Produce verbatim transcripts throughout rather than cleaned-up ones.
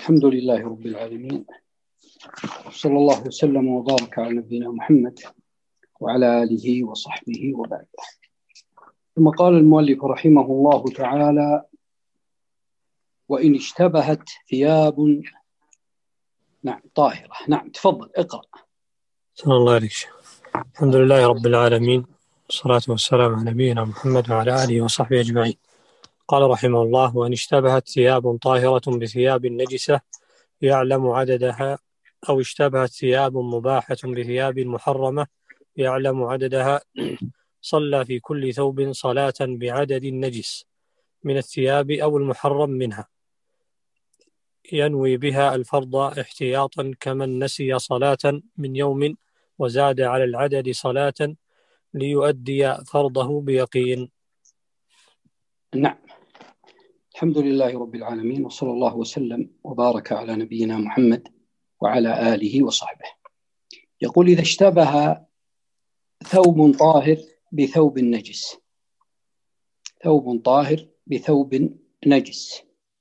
الحمد لله رب العالمين، صلى الله وسلم وبارك على نبينا محمد وعلى آله وصحبه وبعد. ثم قال المؤلف رحمه الله تعالى: وإن اشتبهت ثياب نعم طاهرة. نعم تفضل اقرأ. صلى الله عليه وسلم. الحمد لله رب العالمين، والصلاة والسلام على نبينا محمد وعلى آله وصحبه أجمعين. قال رحمه الله: وإن اشتبهت ثياب طاهرة بثياب نجسة يعلم عددها، أو اشتبهت ثياب مباحة بثياب محرمة يعلم عددها، صلى في كل ثوب صلاة بعدد النجس من الثياب أو المحرم منها، ينوي بها الفرض احتياطا كمن نسي صلاة من يوم وزاد على العدد صلاة ليؤدي فرضه بيقين. نعم، الحمد لله رب العالمين، وصلى الله وسلم وبارك على نبينا محمد وعلى آله وصحبه. يقول: إذا اشتبه ثوب طاهر بثوب نجس، ثوب طاهر بثوب نجس،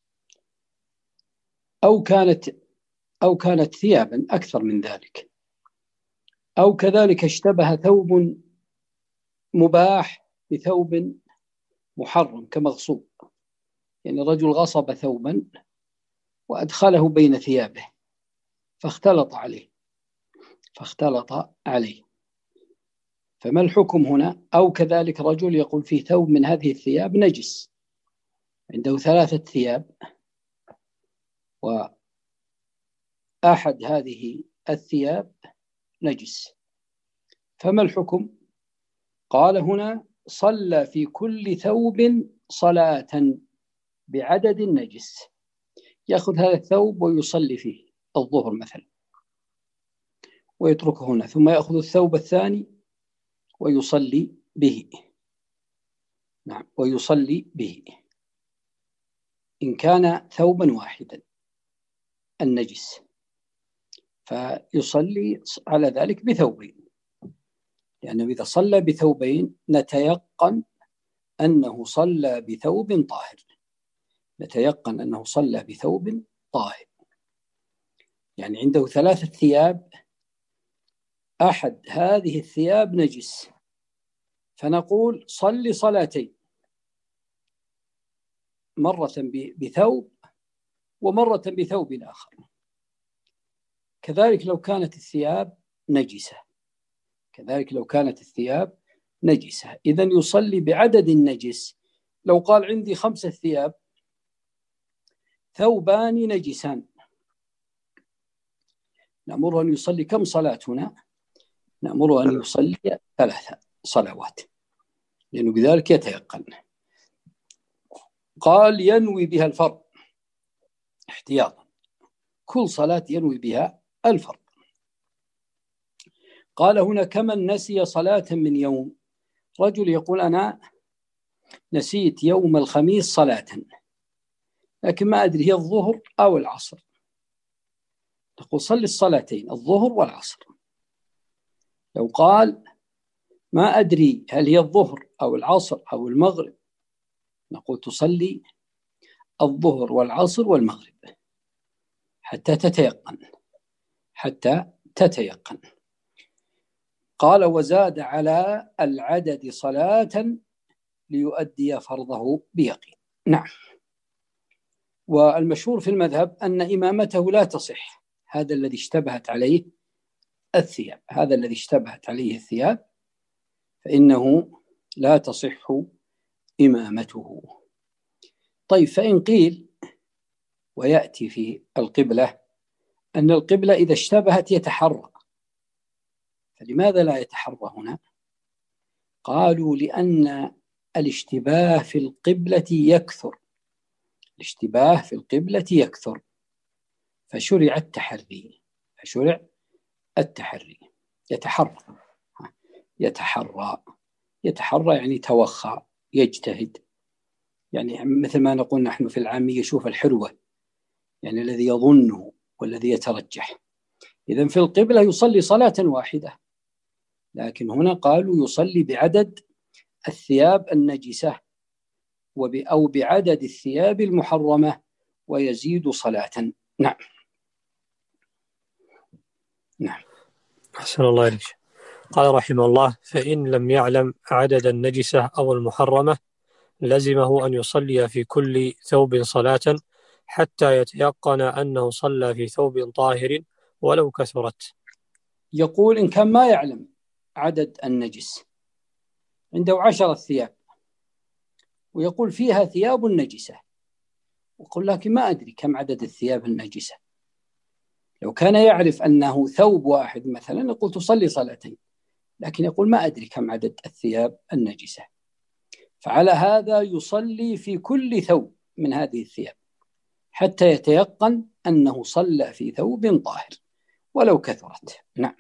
أو كانت أو كانت ثيابا أكثر من ذلك، أو كذلك اشتبه ثوب مباح بثوب محرم كمغصوب، يعني رجل غصب ثوبا وأدخله بين ثيابه فاختلط عليه فاختلط عليه فما الحكم هنا؟ أو كذلك رجل يقول في ثوب من هذه الثياب نجس، عنده ثلاثة ثياب وأحد هذه الثياب نجس، فما الحكم؟ قال هنا: صلى في كل ثوب صلاة بعدد النجس. يأخذ هذا الثوب ويصلي فيه الظهر مثلا ويتركه هنا، ثم يأخذ الثوب الثاني ويصلي به. نعم، ويصلي به إن كان ثوبا واحدا النجس، فيصلي على ذلك بثوبين، لأنه إذا صلى بثوبين نتيقن أنه صلى بثوب طاهر، نتيقن أنه صلى بثوب طاهر. يعني عنده ثلاثة ثياب، أحد هذه الثياب نجس، فنقول صلي صلاتين، مرة بثوب ومرة بثوب آخر. كذلك لو كانت الثياب نجسة كذلك لو كانت الثياب نجسة إذن يصلي بعدد النجس. لو قال عندي خمسة ثياب، ثوبان نجسان، نأمره أن يصلي كم صلاة هنا؟ نأمره أن يصلي ثلاثة صلوات، لأنه بذلك يتيقن. قال: ينوي بها الفرض احتياطا، كل صلاة ينوي بها الفرض. قال هنا: كمن نسي صلاة من يوم، رجل يقول أنا نسيت يوم الخميس صلاة لكن ما أدري هي الظهر أو العصر، نقول صلي الصلاتين الظهر والعصر. لو قال ما أدري هل هي الظهر أو العصر أو المغرب، نقول تصلي الظهر والعصر والمغرب حتى تتيقن حتى تتيقن. قال: وزاد على العدد صلاة ليؤدي فرضه بيقين. نعم، والمشهور في المذهب أن إمامته لا تصح، هذا الذي اشتبهت عليه الثياب هذا الذي اشتبهت عليه الثياب فإنه لا تصح إمامته. طيب، فإن قيل، ويأتي في القبلة أن القبلة إذا اشتبهت يتحرى، فلماذا لا يتحرى هنا؟ قالوا: لأن الاشتباه في القبلة يكثر الاشتباه في القبلة يكثر فشرع التحري فشرع التحري يتحرى يتحرى يتحرى يعني توخى، يجتهد، يعني مثل ما نقول نحن في العامية يشوف الحروة، يعني الذي يظنه والذي يترجح. إذن في القبلة يصلي صلاة واحدة، لكن هنا قالوا يصلي بعدد الثياب النجسة أو بعدد الثياب المحرمة ويزيد صلاة. نعم نعم. أحسن الله إليك. قال رحمه الله: فإن لم يعلم عدد النجسة أو المحرمة لزمه أن يصلي في كل ثوب صلاة حتى يتيقن أنه صلى في ثوب طاهر ولو كثرت. يقول إن كان ما يعلم عدد النجس، عنده عشرة ثياب ويقول فيها ثياب نجسة، يقول لكن ما أدري كم عدد الثياب النجسة. لو كان يعرف أنه ثوب واحد مثلا يقول تصلي صلاتين، لكن يقول ما أدري كم عدد الثياب النجسة، فعلى هذا يصلي في كل ثوب من هذه الثياب حتى يتيقن أنه صلى في ثوب طاهر ولو كثرت. نعم.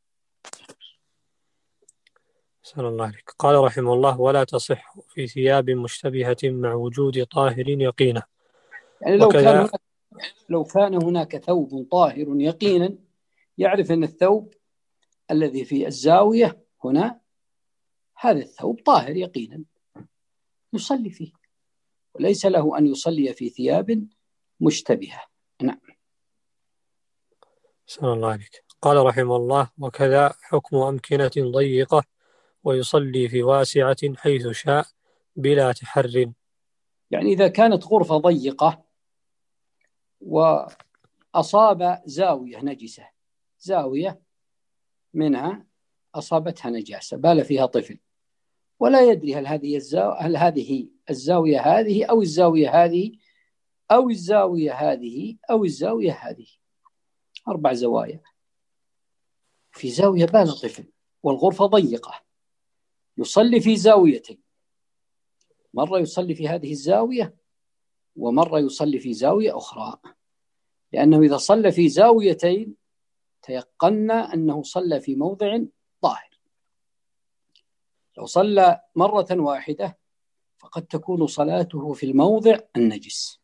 سلام الله عليك. قال رحمه الله: ولا تصح في ثياب مشتبهة مع وجود طاهر يقينا. يعني لو كان هناك لو كان هناك ثوب طاهر يقينا، يعرف أن الثوب الذي في الزاوية هنا هذا الثوب طاهر يقينا، يصلي فيه، وليس له أن يصلي في ثياب مشتبهة. نعم. سلام الله عليك. قال رحمه الله: وكذا حكم أمكنة ضيقة ويصلي في واسعة حيث شاء بلا تحر. يعني إذا كانت غرفة ضيقة وأصاب زاوية نجسة، زاوية منها أصابتها نجاسة، بال فيها طفل، ولا يدري هل هذه الزاوية هل هذه الزاوية هذه أو الزاوية هذه أو الزاوية هذه أو الزاوية هذه، أربع زوايا، في زاوية بال طفل والغرفة ضيقة، يصلي في زاويتين، مرة يصلي في هذه الزاوية ومرة يصلي في زاوية أخرى، لأنه إذا صلى في زاويتين تيقنا أنه صلى في موضع طاهر. لو صلى مرة واحدة فقد تكون صلاته في الموضع النجس.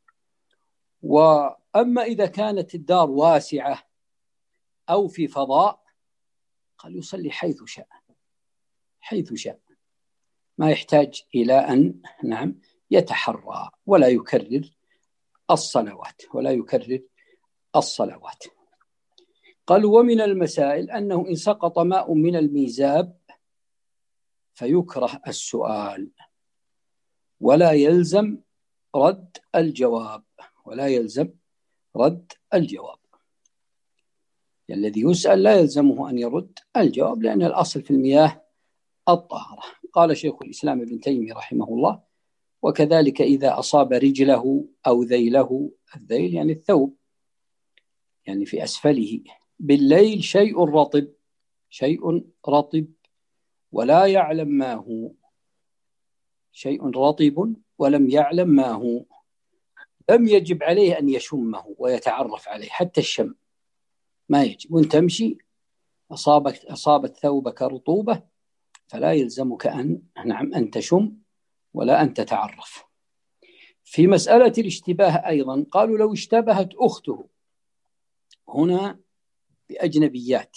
وأما إذا كانت الدار واسعة أو في فضاء قال يصلي حيث شاء، حيث شاء، ما يحتاج إلى أن نعم يتحرى ولا يكرر الصلوات ولا يكرر الصلوات. قال: ومن المسائل أنه إن سقط ماء من الميزاب فيكره السؤال ولا يلزم رد الجواب، ولا يلزم رد الجواب، يعني الذي يسأل لا يلزمه أن يرد الجواب، لأن الأصل في المياه الطهارة. قال شيخ الإسلام ابن تيمية رحمه الله: وكذلك إذا أصاب رجله أو ذيله، الذيل يعني الثوب، يعني في أسفله، بالليل شيء رطب، شيء رطب ولا يعلم ما هو، شيء رطب ولم يعلم ما هو، لم يجب عليه أن يشمه ويتعرف عليه، حتى الشم ما يجب، وانت تمشي أصابت, أصابت ثوبك رطوبة فلا يلزمك أن نعم أن تشم ولا أن تتعرف. في مسألة الاشتباه أيضا قالوا: لو اشتبهت أخته هنا بأجنبيات،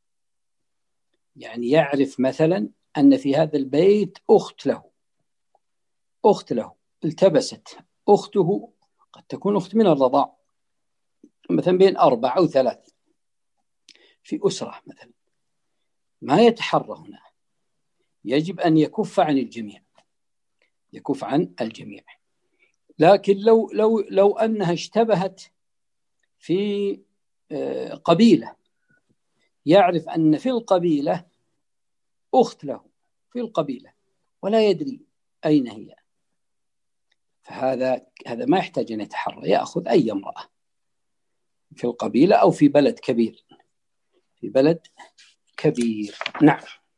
يعني يعرف مثلا أن في هذا البيت أخت له أخت له التبست أخته، قد تكون أخت من الرضاع، مثلا بين أربع أو ثلاث في أسرة مثلا، ما يتحرى هنا، يجب أن يكف عن الجميع، يكف عن الجميع. لكن لو لو لو أنها اشتبهت في قبيلة، يعرف أن في القبيلة أخت له في القبيلة ولا يدري أين هي، فهذا هذا ما يحتاج أن يتحرى، يأخذ أي امرأة في القبيلة أو في بلد كبير، في بلد كبير. نعم.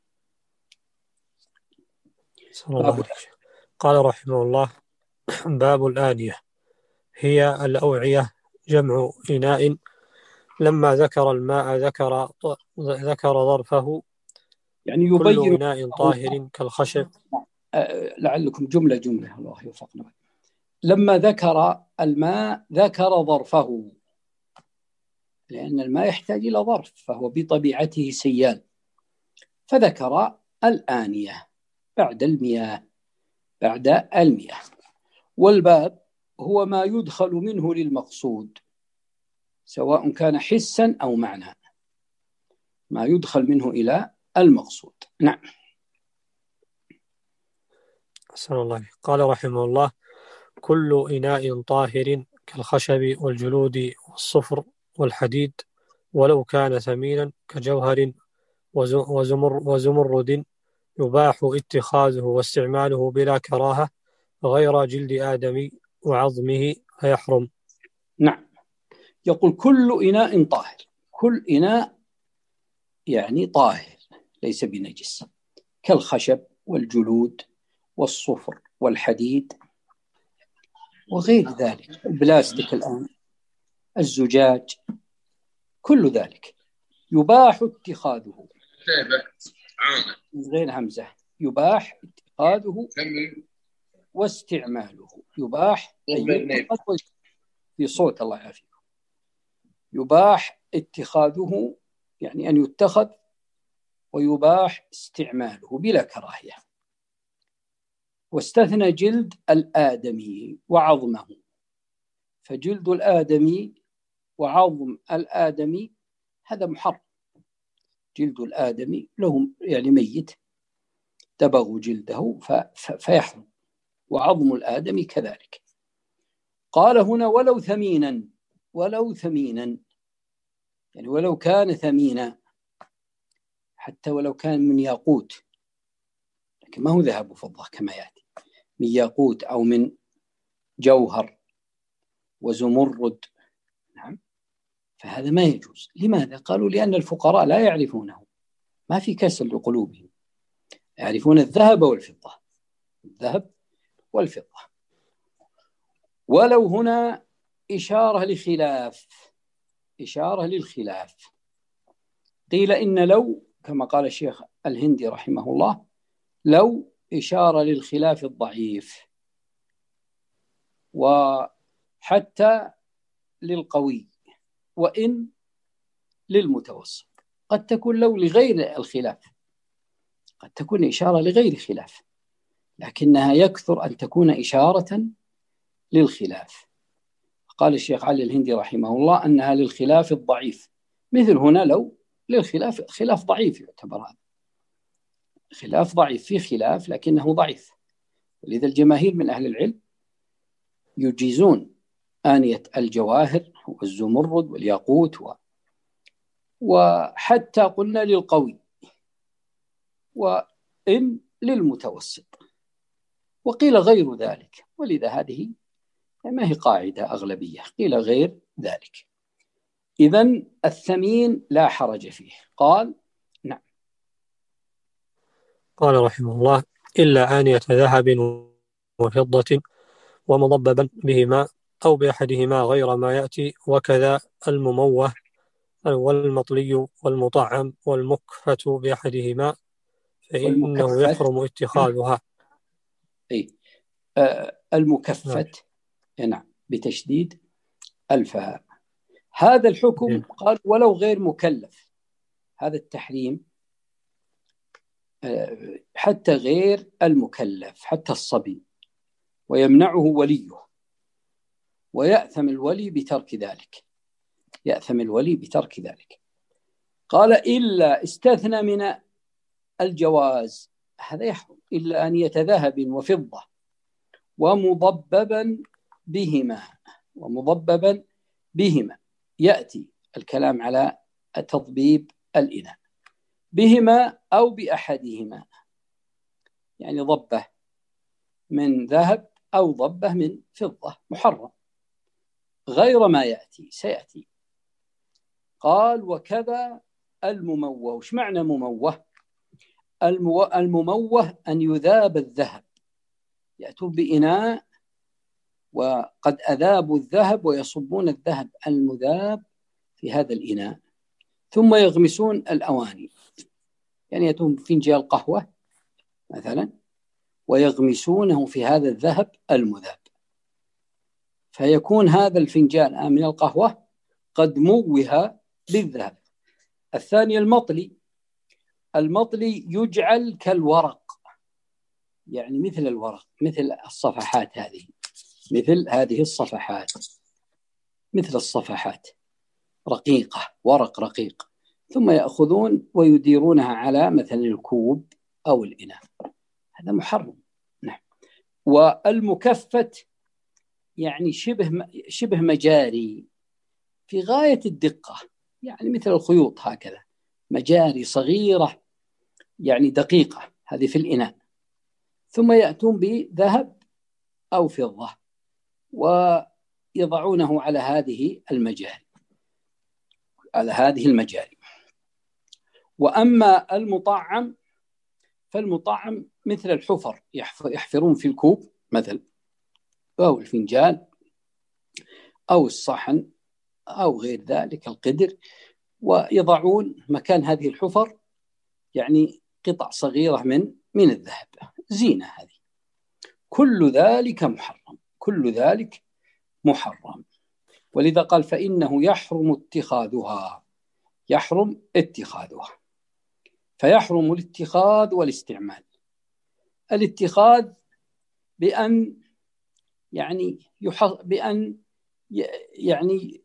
قال رحمه الله: باب الآنية. هي الأوعية، جمع إناء. لما ذكر الماء ذكر ذكر ظرفه، يعني يبين كل إناء طاهر كالخشب. لعلكم جملة جملة الله يوفقنا. لما ذكر الماء ذكر ظرفه، لأن الماء يحتاج إلى ظرف، فهو بطبيعته سيال، فذكر الآنية بعد المياه بعد المياه. والباب هو ما يدخل منه للمقصود، سواء كان حسا أو معنى، ما يدخل منه إلى المقصود. نعم. أحسن الله. قال رحمه الله: كل إناء طاهر كالخشب والجلود والصفر والحديد ولو كان ثمينا كجوهر وزمر وزمرد يباح اتخاذه واستعماله بلا كراهة غير جلد آدم وعظمه فيحرم. نعم. يقول كل إناء طاهر، كل إناء يعني طاهر ليس بنجس، كالخشب والجلود والصفر والحديد وغير ذلك، البلاستيك الآن، الزجاج، كل ذلك يباح اتخاذه، غير همزة، يباح اتخاذه واستعماله. يباح في صوت الله يعافيك، يباح اتخاذه يعني أن يتخذ، ويباح استعماله بلا كراهية. واستثنى جلد الآدمي وعظمه، فجلد الآدمي وعظم الآدمي هذا محرم. جلد الآدمي له يعني ميت دبغوا جلده فيحرم، وعظم الآدمي كذلك. قال هنا ولو ثمينا، ولو ثمينا يعني ولو كان ثمينا، حتى ولو كان من ياقوت، لكن ما هو ذهب وفضة كما يأتي، من ياقوت أو من جوهر وزمرد، نعم، فهذا ما يجوز. لماذا؟ قالوا لأن الفقراء لا يعرفونه، ما في كسر لقلوبهم، يعرفون الذهب والفضة، الذهب والفضة. ولو هنا إشارة لخلاف، إشارة للخلاف. قيل إن لو كما قال الشيخ الهندي رحمه الله، لو إشارة للخلاف الضعيف، وحتى للقوي، وإن للمتوسط. قد تكون لو لغير الخلاف، قد تكون إشارة لغير خلاف، لكنها يكثر أن تكون إشارة للخلاف. قال الشيخ علي الهندي رحمه الله أنها للخلاف الضعيف، مثل هنا لو للخلاف، خلاف ضعيف يعتبر، هذا خلاف ضعيف، في خلاف لكنه ضعيف. ولذا الجماهير من أهل العلم يجيزون آنية الجواهر والزمرد والياقوت و... وحتى قلنا للقوي، وإن للمتوسط، وقيل غير ذلك. ولذا هذه ما هي قاعدة أغلبية، قيل غير ذلك. إذن الثمين لا حرج فيه. قال نعم. قال رحمه الله: إلا آنية ذهب وفضة ومضببا بهما أو بأحدهما غير ما يأتي، وكذا المموه والمطلي والمطعم والمكفة بأحدهما فإنه يحرم اتخاذها. أي آه المكفت نعم. نعم بتشديد الفاء. هذا الحكم قال ولو غير مكلف، هذا التحريم آه حتى غير المكلف، حتى الصبي، ويمنعه وليه، ويأثم الولي بترك ذلك، يأثم الولي بترك ذلك. قال إلا استثنى من الجواز، هذا يحرم، إلا أن يتذهب وفضة ومضببا بهما، ومضببا بهما يأتي الكلام على تضبيب الإناء، بهما أو بأحدهما، يعني ضبة من ذهب أو ضبة من فضة، محرم غير ما يأتي سيأتي. قال وكذا المموه. وش معنى مموه؟ المو... المموه أن يذاب الذهب، يأتون بإناء وقد أذابوا الذهب ويصبون الذهب المذاب في هذا الإناء، ثم يغمسون الأواني، يعني يأتون فنجان قهوة مثلا ويغمسونه في هذا الذهب المذاب، فيكون هذا الفنجان من القهوة قد موه بالذهب. الثاني المطلي، المطلي يجعل كالورق، يعني مثل الورق، مثل الصفحات هذه، مثل هذه الصفحات، مثل الصفحات رقيقة، ورق رقيق، ثم يأخذون ويديرونها على مثلا الكوب أو الإناء، هذا محرم. نعم. والمكفت يعني شبه شبه مجاري في غاية الدقة، يعني مثل الخيوط هكذا، مجاري صغيرة يعني دقيقة، هذه في الإناء، ثم يأتون بذهب أو فضة ويضعونه على هذه المجاري على هذه المجاري. وأما المطعم فالمطعم مثل الحفر، يحفرون في الكوب مثل أو الفنجان أو الصحن أو غير ذلك القدر، ويضعون مكان هذه الحفر يعني قطع صغيرة من من الذهب، زينة هذه. كل ذلك محرم، كل ذلك محرم. ولذا قال فإنه يحرم اتخاذها، يحرم اتخاذها، فيحرم الاتخاذ والاستعمال. الاتخاذ بأن يعني بأن يعني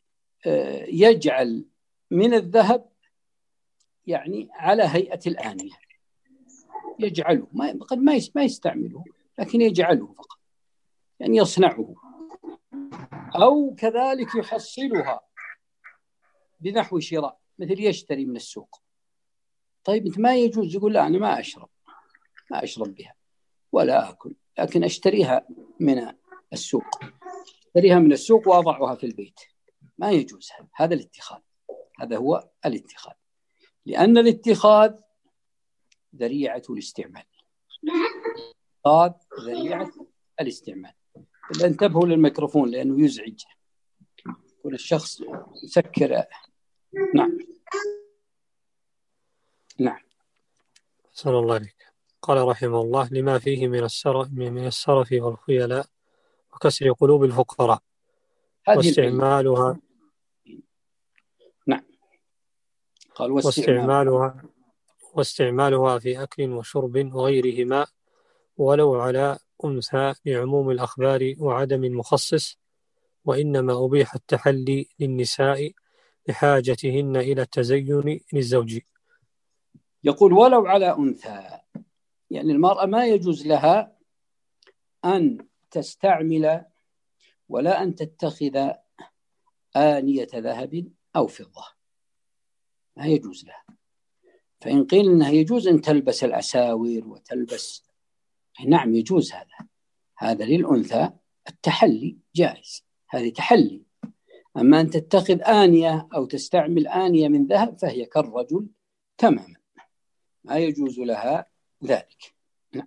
يجعل من الذهب يعني على هيئة الآنية، يجعله، ما قد ما يستعمله لكن يجعله فقط، يعني يصنعه. أو كذلك يحصلها بنحو شراء، مثل يشتري من السوق. طيب أنت ما يجوز يقول لا أنا ما أشرب ما أشرب بها ولا أكل، لكن أشتريها من السوق، أشتريها من السوق وأضعها في البيت، ما يجوز. هذا الاتخاذ، هذا هو الاتخاذ، لأن الاتخاذ ذريعة الاستعمال، اتخاذ ذريعة الاستعمال. إلا انتبهوا للميكروفون لأنه يزعج، يكون الشخص يسكر. نعم نعم. صلى الله عليك. قال رحمه الله لما فيه من السرف من السرف والخيلاء وكسر قلوب الفقراء واستعمالها. نعم. قال واستعمالها واستعمالها في أكل وشرب وغيرهما ولو على أنثى لعموم الأخبار وعدم المخصص، وإنما أبيح التحلي للنساء لحاجتهن إلى التزين للزوج. يقول ولو على أنثى، يعني المرأة ما يجوز لها أن تستعمل ولا أن تتخذ آنية ذهب أو فضة، ما يجوز لها. فإن قيل أنها يجوز أن تلبس الأساور وتلبس، نعم يجوز، هذا هذا للأنثى التحلي جائز، هذه تحلي. أما أن تتخذ آنية أو تستعمل آنية من ذهب فهي كالرجل تماما، ما يجوز لها ذلك. نعم.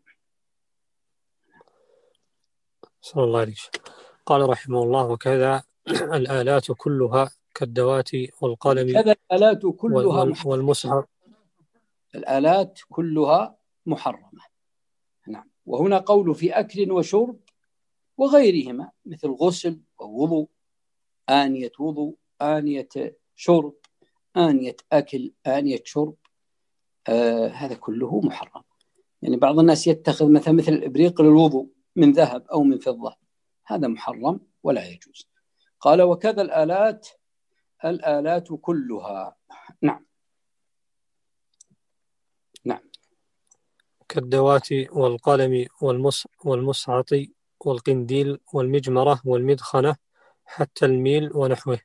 صلى الله عليه وسلم. قال رحمه الله وكذا الآلات كلها كالدوات والقلم كذا الآلات كلها والمصحف، الآلات كلها محرمة. نعم. وهنا قول في أكل وشرب وغيرهما، مثل غسل ووضوء، آنية وضوء، آنية شرب، آنية أكل، آنية شرب، آه هذا كله محرم. يعني بعض الناس يتخذ مثلا مثل الإبريق للوضوء من ذهب أو من فضة، هذا محرم ولا يجوز. قال وكذا الآلات الآلات كلها. نعم نعم. كالدوات والقلم والمص والمصعط والقنديل والمجمرة والمدخنة حتى الميل ونحوه.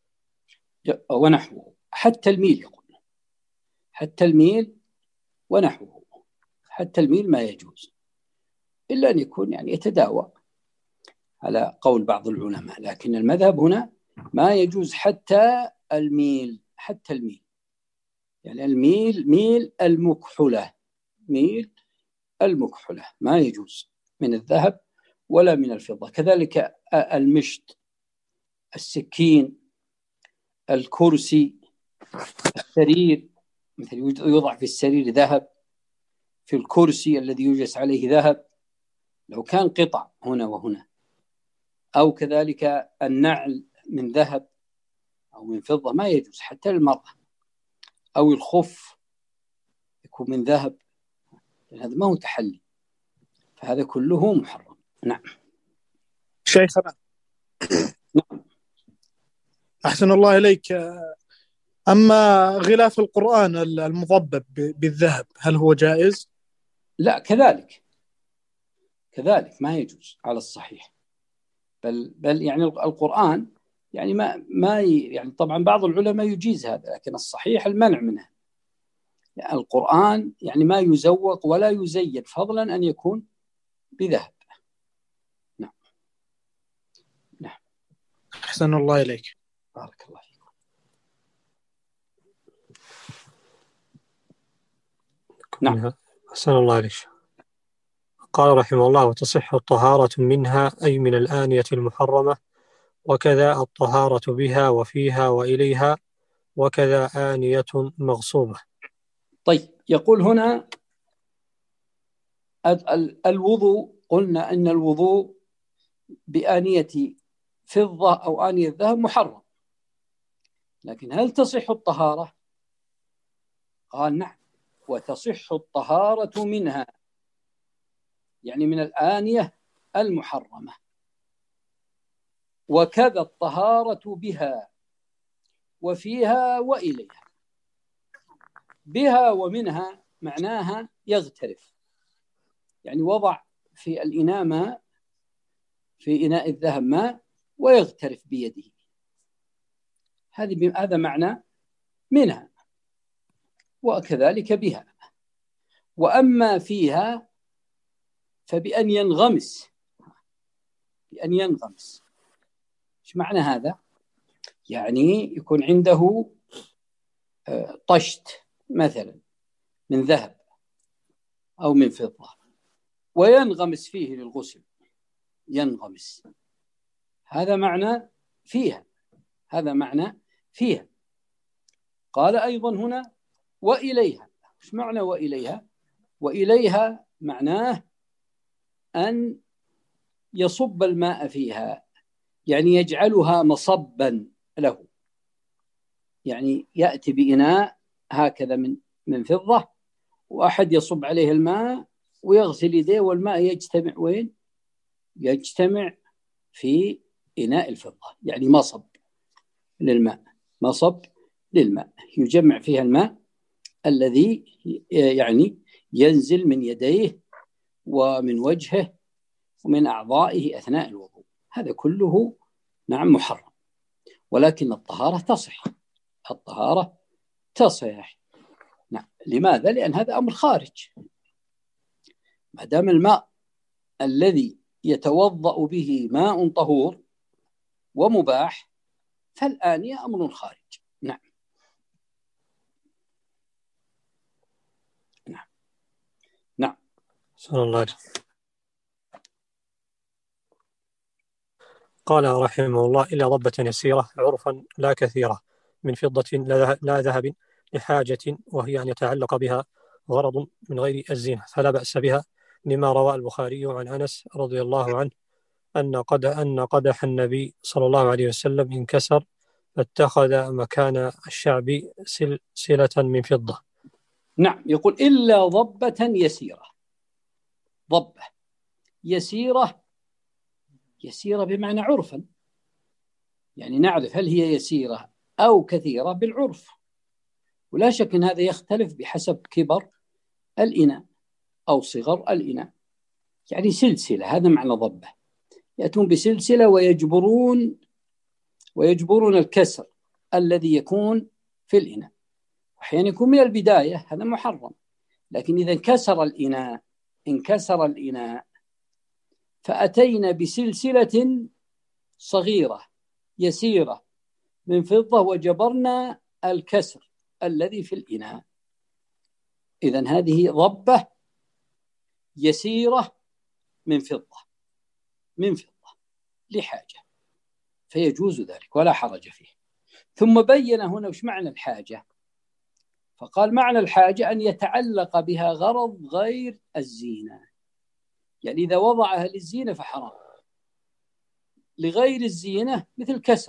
ونحوه حتى الميل، يقول حتى الميل ونحوه، حتى الميل ما يجوز إلا أن يكون يعني يتداوى على قول بعض العلماء، لكن المذهب هنا ما يجوز حتى الميل، حتى الميل، يعني الميل ميل المكحلة، ميل المكحلة ما يجوز من الذهب ولا من الفضة. كذلك المشط، السكين، الكرسي، السرير، مثل يوضع في السرير ذهب، في الكرسي الذي يجلس عليه ذهب لو كان قطع هنا وهنا، أو كذلك النعل من ذهب أو من فضة ما يجوز حتى المرأة، أو الخف يكون من ذهب، هذا ما هو تحلي، فهذا كله محرم. نعم شيخنا. نعم. أحسن الله إليك. أما غلاف القرآن المضبب بالذهب هل هو جائز؟ لا، كذلك كذلك ما يجوز على الصحيح. بل بل يعني القرآن يعني ما ما يعني طبعا بعض العلماء يجيز هذا، لكن الصحيح المنع منه. يعني القرآن يعني ما يزوق ولا يزين، فضلا أن يكون بذهب. نعم نعم. أحسن الله إليك. بارك الله فيكم. نعم. أحسن الله إليك. قال رحمه الله: وتصح الطهارة منها أي من الآنية المحرمة، وكذا الطهارة بها وفيها وإليها، وكذا آنية مغصوبة. طيب، يقول هنا الوضوء، قلنا أن الوضوء بآنية فضة أو آنية ذهب محرم، لكن هل تصح الطهارة؟ قال نعم، وتصح الطهارة منها، يعني من الآنية المحرمة، وكذا الطهارة بها وفيها وإليها. بها ومنها معناها يغترف، يعني وضع في الإناء ماء، في إناء الذهب ماء، ويغترف بيده، هذه هذا معنى منها، وكذلك بها. وأما فيها فبأن ينغمس، بأن ينغمس. إيش معنى هذا؟ يعني يكون عنده طشت مثلا من ذهب أو من فضة، وينغمس فيه للغسل، ينغمس، هذا معنى فيها، هذا معنى فيها. قال أيضا هنا وإليها. إيش معنى وإليها؟ وإليها معناه أن يصب الماء فيها، يعني يجعلها مصبا له، يعني يأتي بإناء هكذا من من فضة، وأحد يصب عليه الماء ويغسل يديه، والماء يجتمع وين؟ يجتمع في إناء الفضة، يعني مصب للماء، مصب للماء يجمع فيها الماء الذي يعني ينزل من يديه ومن وجهه ومن أعضائه أثناء الوضوء. هذا كله نعم محرم، ولكن الطهارة تصح، الطهارة تصح. نعم. لماذا؟ لأن هذا أمر خارج. ما دام الماء الذي يتوضأ به ماء طهور ومباح، فالآنية أمر خارج. نعم نعم نعم. صلى الله عليه. قال رحمه الله: إلا ضبة يسيرة عرفا لا كثيرة، من فضة لا ذهب، لحاجة وهي أن يتعلق بها غرض من غير الزينة، فلا بأس بها، لما روى البخاري عن أنس رضي الله عنه أن قد أن قدح النبي صلى الله عليه وسلم انكسر، فاتخذ مكان الشعب سلسلة من فضة. نعم. يقول إلا ضبة يسيرة. ضبة يسيرة، يسيرة بمعنى عرفا، يعني نعرف هل هي يسيرة أو كثيرة بالعرف، ولا شك أن هذا يختلف بحسب كبر الإناء أو صغر الإناء. يعني سلسلة، هذا معنى ضبة، يأتون بسلسلة ويجبرون ويجبرون الكسر الذي يكون في الإناء. أحيانا يكون من البداية، هذا محرم، لكن إذا انكسر الإناء انكسر الإناء فأتينا بسلسلة صغيرة يسيرة من فضة وجبرنا الكسر الذي في الإناء، إذن هذه ضبة يسيرة من فضة، من فضة لحاجة، فيجوز ذلك ولا حرج فيه. ثم بين هنا وش معنى الحاجة، فقال معنى الحاجة أن يتعلق بها غرض غير الزينة، يعني إذا وضعها للزينة فحرام، لغير الزينة مثل كسر،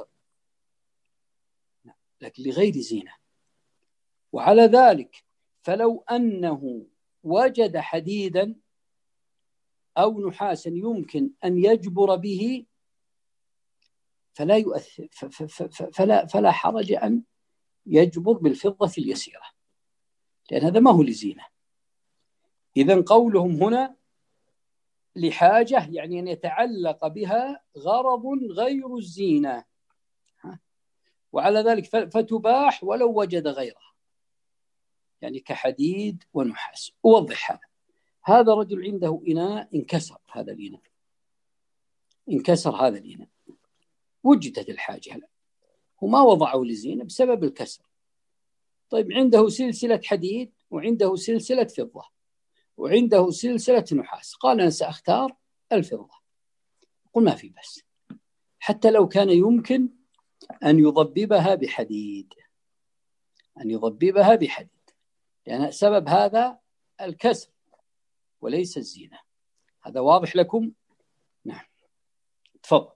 لكن لغير زينة. وعلى ذلك فلو أنه وجد حديدا أو نحاسا يمكن أن يجبر به فلا يؤثر فلا فلا حرج أن يجبر بالفضة اليسيرة، لأن هذا ما هو لزينة. إذن قولهم هنا لحاجة يعني أن يتعلق بها غرض غير الزينة، وعلى ذلك فتباح ولو وجد غيرها، يعني كحديد ونحاس. أوضح هذا. هذا رجل عنده إناء انكسر، هذا الإناء انكسر هذا الإناء، وجدت الحاجة له وما وضعه لزينة بسبب الكسر. طيب عنده سلسلة حديد وعنده سلسلة فضة وعنده سلسلة نحاس، قال أنا سأختار الفضة. قل ما في بس، حتى لو كان يمكن أن يضببها بحديد، أن يضببها بحديد، لأن سبب هذا الكسر وليس الزينة. هذا واضح لكم؟ نعم، تفضل.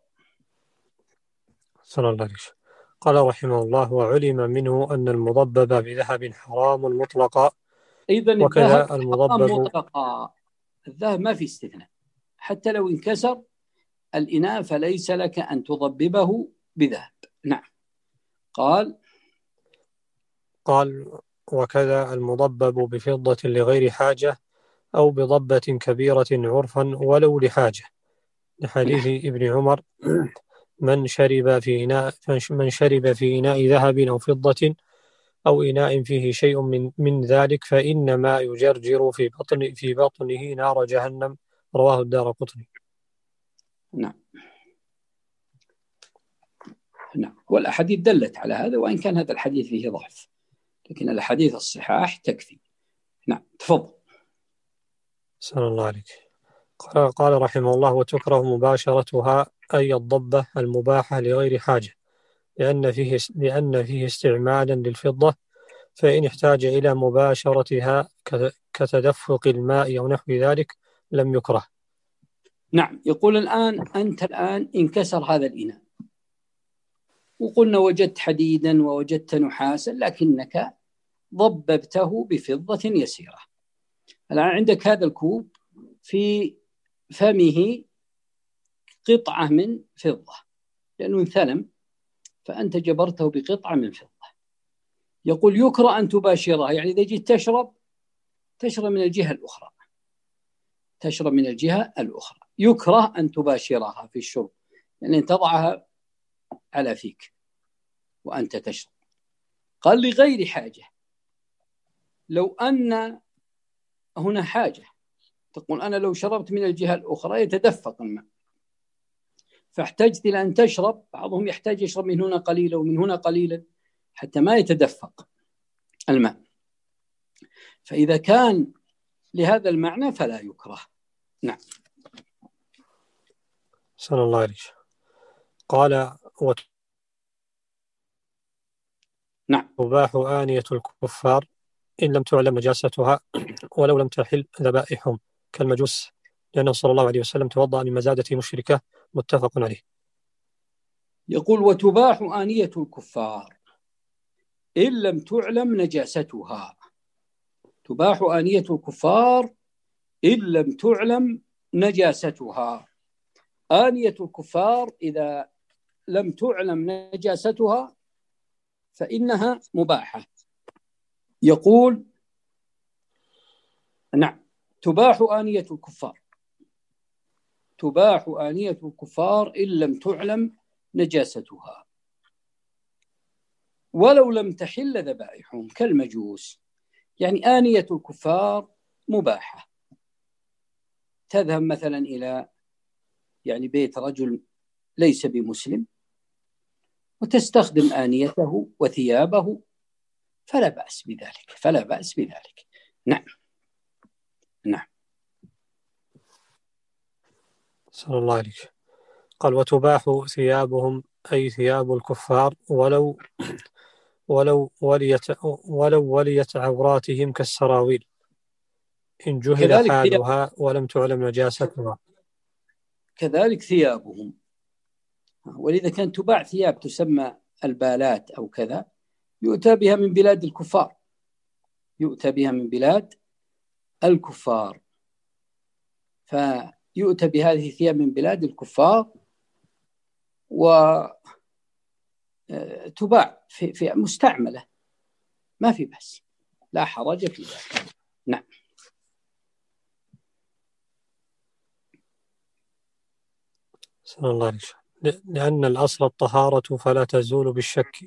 صلى الله عليه وسلم. قال رحمه الله: وعلم منه أن المضبب بذهب حرام مطلقا. إذن وكذا الذهب المضبب مطلقا، الذهب ما في استثناء، حتى لو انكسر الإناء فليس لك أن تضببه بذهب. نعم. قال قال وكذا المضبب بفضة لغير حاجة أو بضبة كبيرة عرفا ولو لحاجة، لحديث نعم. ابن عمر: من شرب في إناء من شرب في إناء ذهب أو فضة أو إناء فيه شيء من من ذلك فإنما يجرجر في بطن في بطنه نار جهنم. رواه الدارقطني. نعم. نعم. والأحاديث دلت على هذا، وإن كان هذا الحديث فيه ضعف، لكن الأحاديث الصحاح تكفي. نعم، تفضل. صلى الله عليك. قال, قال رحمه الله: وتكره مباشرتها أي الضبة المباحة لغير حاجة، لأن فيه لأن فيه استعمالا للفضة، فإن احتاج إلى مباشرتها كتدفق الماء أو نحو ذلك لم يكره. نعم. يقول الآن أنت الآن انكسر هذا الإناء، وقلنا وجدت حديدا ووجدت نحاسا، لكنك ضببته بفضة يسيرة. الآن عندك هذا الكوب في فمه قطعة من فضة، لأنه انثلم، فأنت جبرته بقطعة من فضة. يقول يكره أن تباشرها، يعني إذا جيت تشرب تشرب من الجهة الأخرى، تشرب من الجهة الأخرى. يكره أن تباشرها في الشرب، يعني أن تضعها على فيك وأنت تشرب. قال لغير حاجة، لو أن هنا حاجة، تقول أنا لو شربت من الجهة الأخرى يتدفق الماء، فاحتجت إلى أن تشرب، بعضهم يحتاج يشرب من هنا قليلا ومن هنا قليلا حتى ما يتدفق الماء، فإذا كان لهذا المعنى فلا يكره. نعم. صلى الله عليه وسلم. قال وت... نعم. تباح آنية الكفار إن لم تعلم نجاستها ولو لم تحل ذبائحهم كالمجوس، لأنه صلى الله عليه وسلم توضأ من مزادة مشركة. متفق عليه. يقول وتباح آنية الكفار إن لم تعلم نجاستها. تباح آنية الكفار إن لم تعلم نجاستها. آنية الكفار إذا لم تعلم نجاستها فإنها مباحة. يقول نعم، تباح آنية الكفار، تباح آنية الكفار إن لم تعلم نجاستها ولو لم تحل ذبائحهم كالمجوس. يعني آنية الكفار مباحة. تذهب مثلا إلى يعني بيت رجل ليس بمسلم وتستخدم آنيته وثيابه، فلا بأس بذلك، فلا بأس بذلك. نعم. نعم. صلى الله عليه وسلم. قال وتباح ثيابهم أي ثياب الكفار ولو ولو وليت ولو وليت عوراتهم كالسراويل إن جهل حالها ولم تعلم نجاستها. كذلك ثيابهم، ولذا كانت تباع ثياب تسمى البالات أو كذا، يؤتى بها من بلاد الكفار، يؤتى بها من بلاد الكفار، فيؤتى بهذه الثياب من بلاد الكفار وتباع في, في مستعملة، ما في بس، لا حرج في ذلك. نعم. صلى الله عليه وسلم. لأن الأصل الطهارة فلا تزول بالشك،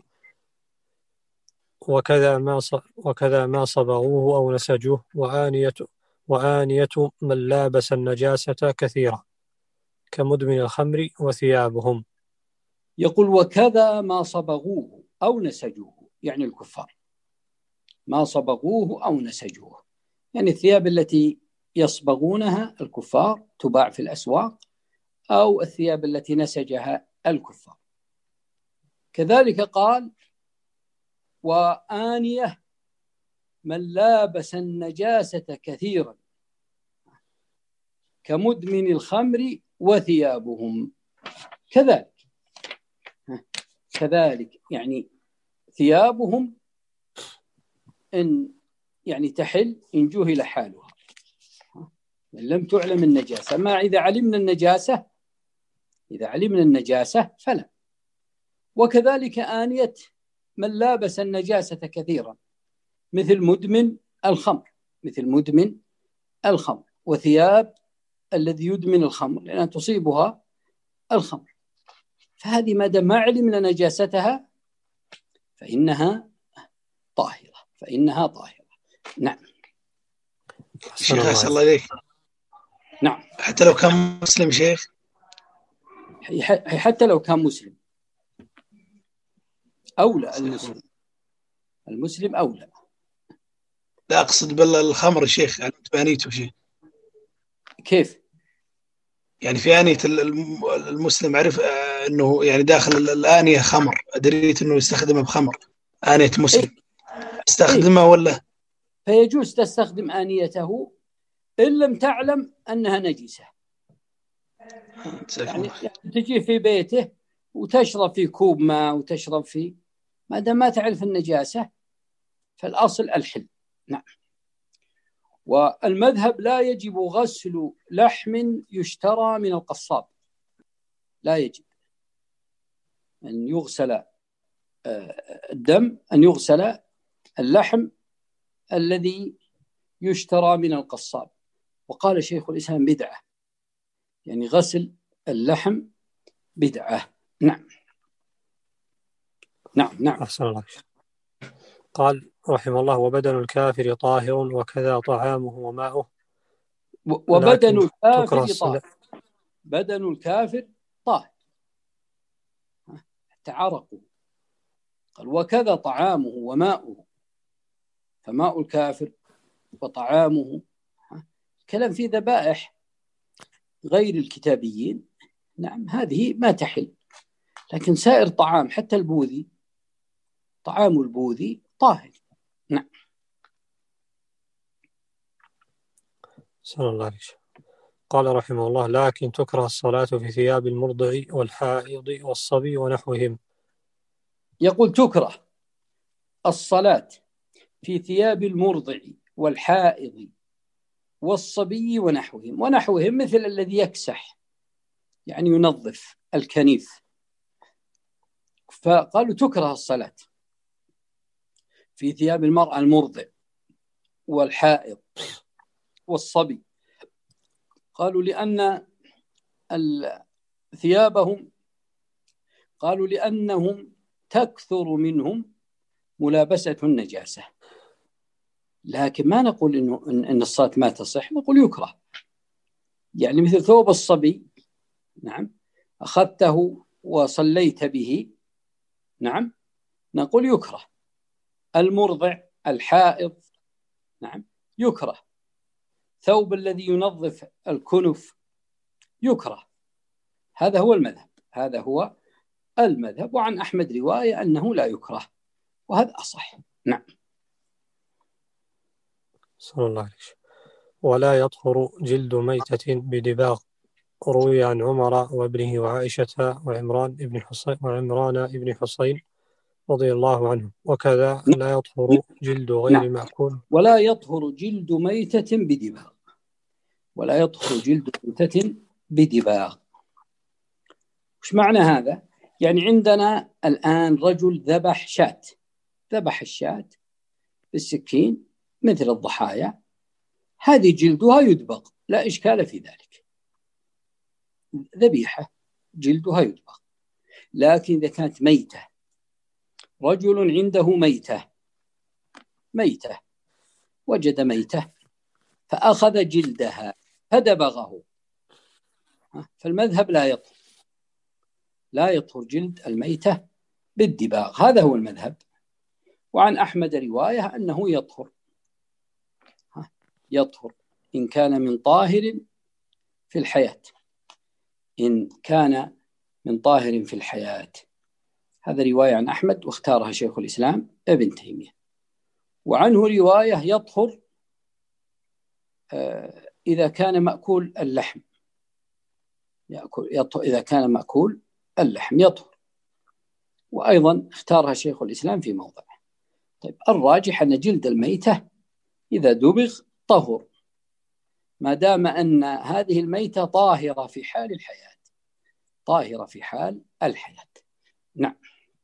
وكذا ما وكذا ما صبغوه أو نسجوه، وآنية وآنية من لابس النجاسة كثيرة كمدمن الخمر وثيابهم. يقول وكذا ما صبغوه أو نسجوه، يعني الكفار ما صبغوه أو نسجوه، يعني الثياب التي يصبغونها الكفار تباع في الأسواق، أو الثياب التي نسجها الكفار. كذلك قال وآنية من لابس النجاسة كثيرا كمدمن الخمر وثيابهم. كذلك كذلك يعني ثيابهم إن يعني تحل إن جهل حالها، إن لم تعلم النجاسة. ما إذا علمنا النجاسة إذا علمنا النجاسة فلا. وكذلك آنية من لابس النجاسة كثيرا مثل مدمن الخمر مثل مدمن الخمر وثياب الذي يدمن الخمر لأنها تصيبها الخمر، فهذه ما دام ما علمنا نجاستها فإنها طاهرة فإنها طاهرة. نعم. شيخ أحسن الله إليك. نعم. حتى لو كان مسلم شيخ؟ حتى لو كان مسلم أولى. المسلم المسلم أولى. لا أقصد بالخمر شيخ، يعني بانيته شيخ. كيف؟ يعني في آنية المسلم عرف أنه يعني داخل الآنية خمر، أدريت أنه يستخدمها بخمر، آنية مسلم إيه؟ استخدمها إيه؟ ولا فيجوز تستخدم آنيته إن لم تعلم أنها نجسة. يعني, يعني تجي في بيته وتشرب في كوب ماء وتشرب في، ما دام ما تعرف النجاسة فالأصل الحل. نعم. والمذهب لا يجب غسل لحم يشترى من القصاب، لا يجب أن يغسل الدم أن يغسل اللحم الذي يشترى من القصاب. وقال شيخ الإسلام بدعة، يعني غسل اللحم بدعة. نعم. نعم نعم. أحسن الله. قال رحمه الله وبدن الكافر طاهر وكذا طعامه وماؤه. وبدن الكافر طاهر، بدن الكافر طاهر تعرقوا. قال وكذا طعامه وماؤه، فماء الكافر وطعامه. كلام في ذبائح غير الكتابيين، نعم هذه ما تحل، لكن سائر طعام حتى البوذي، طعام البوذي طاهر. نعم. صلى الله عليه وسلم. قال رحمه الله لكن تكره الصلاة في ثياب المرضع والحائض والصبي ونحوهم. يقول تكره الصلاة في ثياب المرضع والحائض والصبي ونحوهم. ونحوهم مثل الذي يكسح، يعني ينظف الكنيف. فقالوا تكره الصلاة في ثياب المرأة المرضع والحائض والصبي. قالوا لأن ثيابهم قالوا لأنهم تكثر منهم ملابسة النجاسة. لكن ما نقول إنه إن الصلاة ما تصح، نقول يكره. يعني مثل ثوب الصبي، نعم أخذته وصليت به، نعم نقول يكره. المرضع الحائض، نعم يكره. ثوب الذي ينظف الكنف يكره. هذا هو المذهب هذا هو المذهب وعن أحمد رواية أنه لا يكره، وهذا أصح. نعم. صلى الله عليه وسلم. ولا يطهر جلد ميتة بدباغ، روي عن عمر وابنه وعائشة وعمران ابن حسين وعمران ابن حسين رضي الله عنه. وكذا لا يطهر جلد غير نعم. مأكول. ولا يطهر جلد ميتة بدباغ ولا يطهر جلد ميتة بدباغ. وش معنى هذا؟ يعني عندنا الآن رجل ذبح شاة، ذبح الشاة بالسكين مثل الضحايا، هذه جلدها يدبغ، لا إشكال في ذلك، ذبيحة جلدها يدبغ. لكن إذا كانت ميتة، رجل عنده ميتة ميتة وجد ميتة فأخذ جلدها فدبغه، فالمذهب لا يطهر، لا يطهر جلد الميتة بالدباغ، هذا هو المذهب. وعن أحمد رواية أنه يطهر، يطهر إن كان من طاهر في الحياة، إن كان من طاهر في الحياة. هذا رواية عن أحمد واختارها شيخ الإسلام ابن تيمية. وعنه رواية يطهر إذا كان مأكول اللحم، يأكل يطهر إذا كان مأكول اللحم يطهر، وأيضا اختارها شيخ الإسلام في موضع. طيب الراجح أن جلد الميتة إذا دبغ طهر، ما دام أن هذه الميتة طاهرة في حال الحياة، طاهرة في حال الحياة. نعم.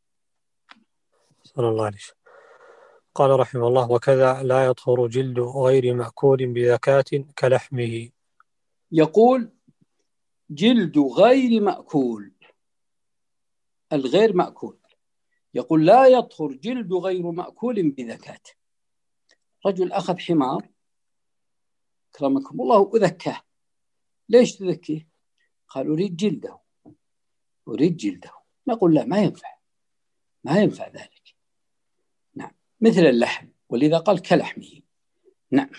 صلى الله عليه وسلم. قال رحمه الله: وكذا لا يطهر جلد غير مأكول بذكاة كلحمه. يقول جلد غير مأكول، الغير مأكول، يقول لا يطهر جلد غير مأكول بذكاة. رجل أخذ حمار كرمكم الله وذكاه، ليش تذكيه؟ قال أريد جلده، أريد جلده. نقول لا، ما ينفع، ما ينفع ذلك. نعم، مثل اللحم، ولذا قال كلحمه. نعم.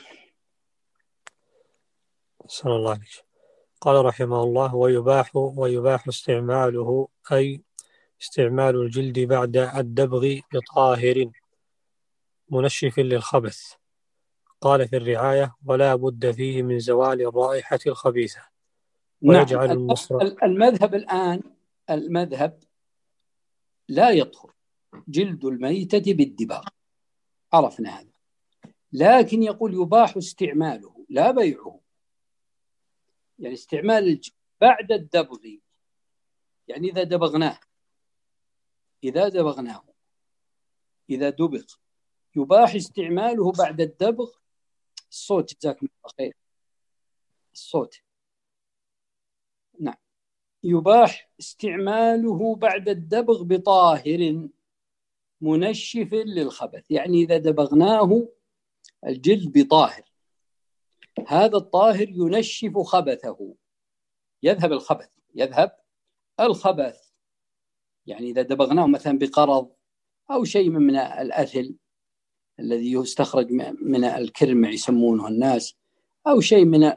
صلى الله عليه وسلم. قال رحمه الله: ويباح ويباح استعماله، أي استعمال الجلد بعد الدبغ بطاهر منشف للخبث. قال في الرعاية: ولا بد فيه من زوال الرائحة الخبيثة. ويجعل نعم. المصر المذهب الآن، المذهب لا يطهر جلد الميتة بالدباغ، عرفنا هذا، لكن يقول يباح استعماله لا بيعه. يعني استعمال الجلد بعد الدبغ، يعني إذا دبغناه إذا دبغناه إذا دبغ يباح استعماله بعد الدبغ. الصوت، جزاكم الله خير، الصوت. نعم، يباح استعماله بعد الدبغ بطاهر منشف للخبث، يعني إذا دبغناه الجلد بطاهر، هذا الطاهر ينشف خبثه، يذهب الخبث، يذهب الخبث. يعني إذا دبغناه مثلا بقرض أو شيء من الأثل الذي يستخرج من الكرمع يسمونه الناس، أو شيء من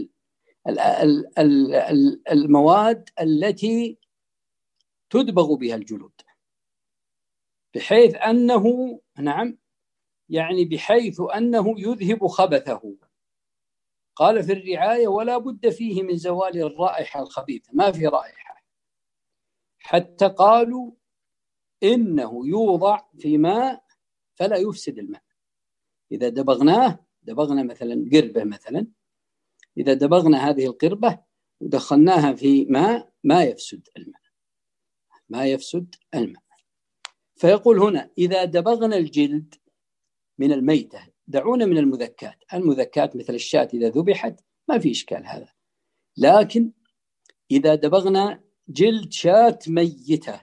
المواد التي تدبغ بها الجلود، بحيث أنه نعم يعني بحيث أنه يذهب خبثه. قال في الرعاية: ولا بد فيه من زوال الرائحة الخبيثة، ما في رائحة، حتى قالوا إنه يوضع في ماء فلا يفسد الماء. إذا دبغناه، دبغنا مثلا قربة مثلا، إذا دبغنا هذه القربة ودخلناها في ماء ما يفسد الماء، ما يفسد الماء. فيقول هنا: إذا دبغنا الجلد من الميتة، دعونا من المذكات، المذكات مثل الشاة إذا ذبحت ما في إشكال هذا، لكن إذا دبغنا جلد شاة ميتة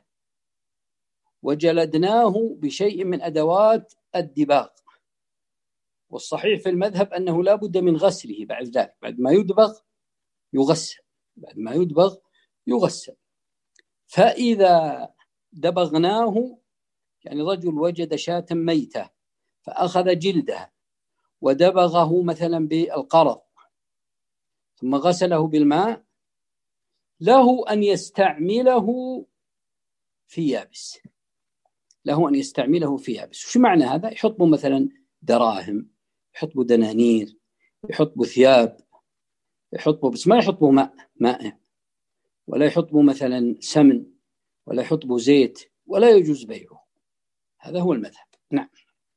وجلدناه بشيء من أدوات الدباغ، والصحيح في المذهب أنه لا بد من غسله بعد ذلك، بعد ما يدبغ يغسل، بعد ما يدبغ يغسل. فإذا دبغناه، يعني رجل وجد شاة ميتة فأخذ جلدها ودبغه مثلا بالقرض ثم غسله بالماء، له أن يستعمله في يابس، له أن يستعمله في يابس. وش معنى هذا؟ يحط به مثلا دراهم، يحط به دنانير، يحط به ثياب، يحط به، بس ما يحط به ماء ماء، ولا يحط به مثلا سمن، ولا يحط به زيت، ولا يجوز بيعه. هذا هو المذهب. نعم.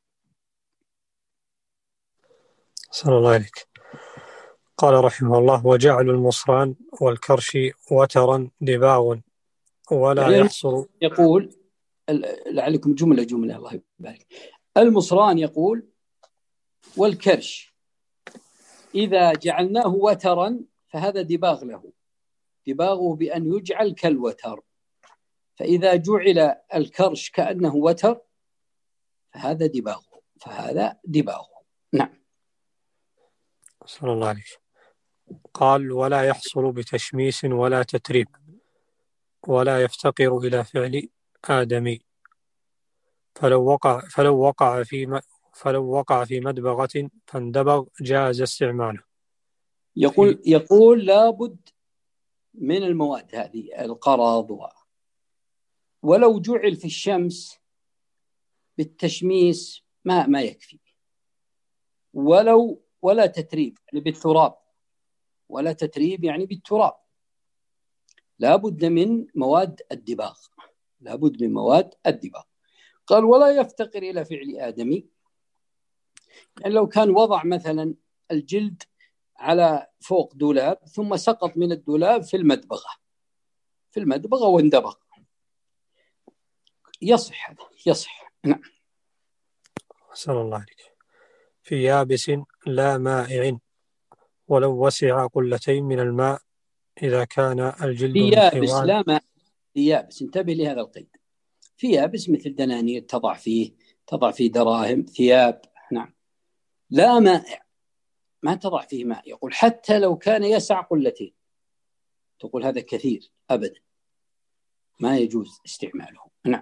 صلى الله عليك. قال رحمه الله: وجعل المصران والكرش وترا دباغ ولا يعني يحصل. يقول لعلكم جملة جملة الله يبارك. المصران يقول والكرش إذا جعلناه وترا فهذا دباغ له، دباغه بأن يجعل كالوتر، فإذا جعل الكرش كأنه وتر فهذا دباغه فهذا دباغه. نعم. صلى الله عليه. قال ولا يحصل بتشميس ولا تتريب ولا يفتقر إلى فعل آدمي، فلو وقع فلو وقع في فلو وقع في مدبغة فاندبغ جاز استعماله. يقول يقول لابد من المواد هذه القرض، ولو جعل في الشمس بالتشميس ما ما يكفي، ولو ولا تتريب يعني بالتراب، ولا تتريب يعني بالتراب، لابد من مواد الدباغ، لابد من مواد الدباغ. قال ولا يفتقر إلى فعل آدمي، يعني لو كان وضع مثلا الجلد على فوق دولاب ثم سقط من الدولاب في المدبغة في المدبغة واندبغ، يصح هذا يصح. نعم. أحسن الله عليك. في يابس لا مائع ولو وسع قلتين من الماء إذا كان الجلد في من يابس حيوان. لا ماء، في يابس، انتبه لهذا القيد، في يابس مثل دنانير تضع فيه تضع فيه دراهم ثياب. نعم. لا مائع ما تضع فيه ماء، يقول حتى لو كان يسع قلتين، تقول هذا كثير أبدا ما يجوز استعماله. نعم.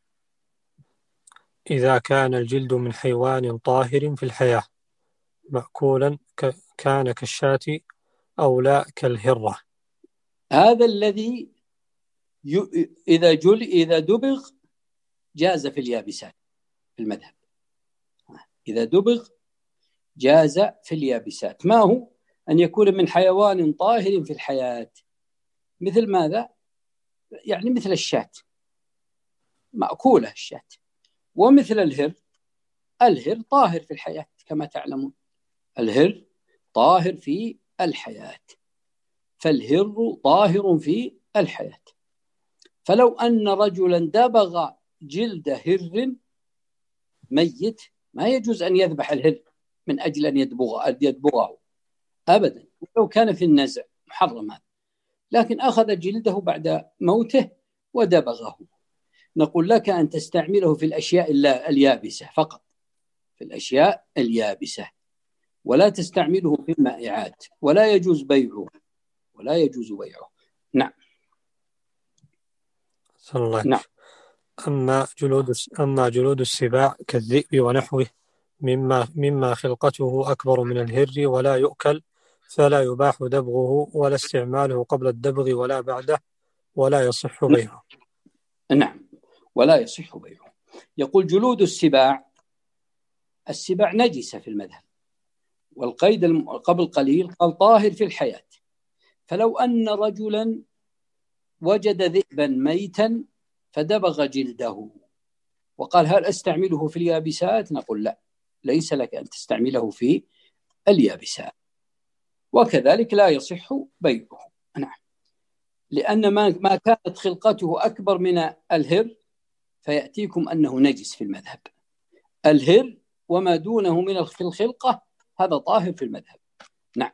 إذا كان الجلد من حيوان طاهر في الحياة مأكولا ك... كان كالشاة أو لا كالهرة. هذا الذي ي... إذا جل إذا دبغ جاز في اليابسات في المذهب، إذا دبغ جاز في اليابسات. ما هو؟ أن يكون من حيوان طاهر في الحياة، مثل ماذا؟ يعني مثل الشاة، مأكولة الشاة، ومثل الهر، الهر طاهر في الحياة كما تعلمون، الهر طاهر في الحياة، فالهر طاهر في الحياة. فلو أن رجلا دبغ جلد هر ميت ما يجوز أن يذبح الهر من أجل أن يدبغه, يدبغه أبدا، ولو كان في النزع محرم هذا، لكن أخذ جلده بعد موته ودبغه، نقول لك أن تستعمله في الأشياء اليابسة فقط، في الأشياء اليابسة، ولا تستعمله في المائعات، ولا يجوز بيعه ولا يجوز بيعه. نعم. صلى الله عليه. نعم. أما جلود أما جلود السباع كالذئب ونحوه مما مما خلقته أكبر من الهر ولا يؤكل، فلا يباح دبغه ولا استعماله قبل الدبغ ولا بعده، ولا يصح بيعه. نعم، ولا يصح بيعه. يقول جلود السباع، السباع نجسة في المذهب، والقيد قبل قليل قال طاهر في الحياة، فلو أن رجلا وجد ذئبا ميتا فدبغ جلده وقال هل أستعمله في اليابسات؟ نقول لا، ليس لك أن تستعمله في اليابسات، وكذلك لا يصح بيعه. نعم. لأن ما كانت خلقته أكبر من الهر فيأتيكم أنه نجس في المذهب، الهر وما دونه من الخلقة هذا طاهر في المذهب. نعم.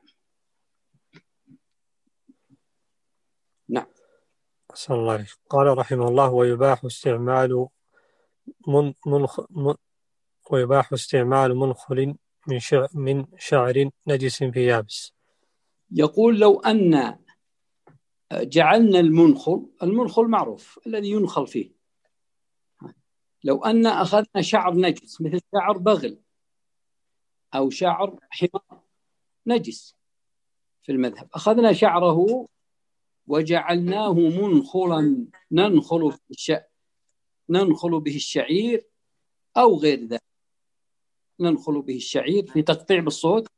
نعم. صلى الله عليه. قال رحمه الله ويباح استعمال من منخ من ويباح استعمال منخل من شعر, من شعر نجس في يابس. يقول لو أن جعلنا المنخل، المنخل معروف الذي ينخل فيه، لو أن أخذنا شعر نجس مثل شعر بغل أو شعر حمار نجس في المذهب، أخذنا شعره وجعلناه منخلا ننخل الش... ننخل به الشعير أو غير ذلك، ننخل به الشعير في تقطيع بالصوت،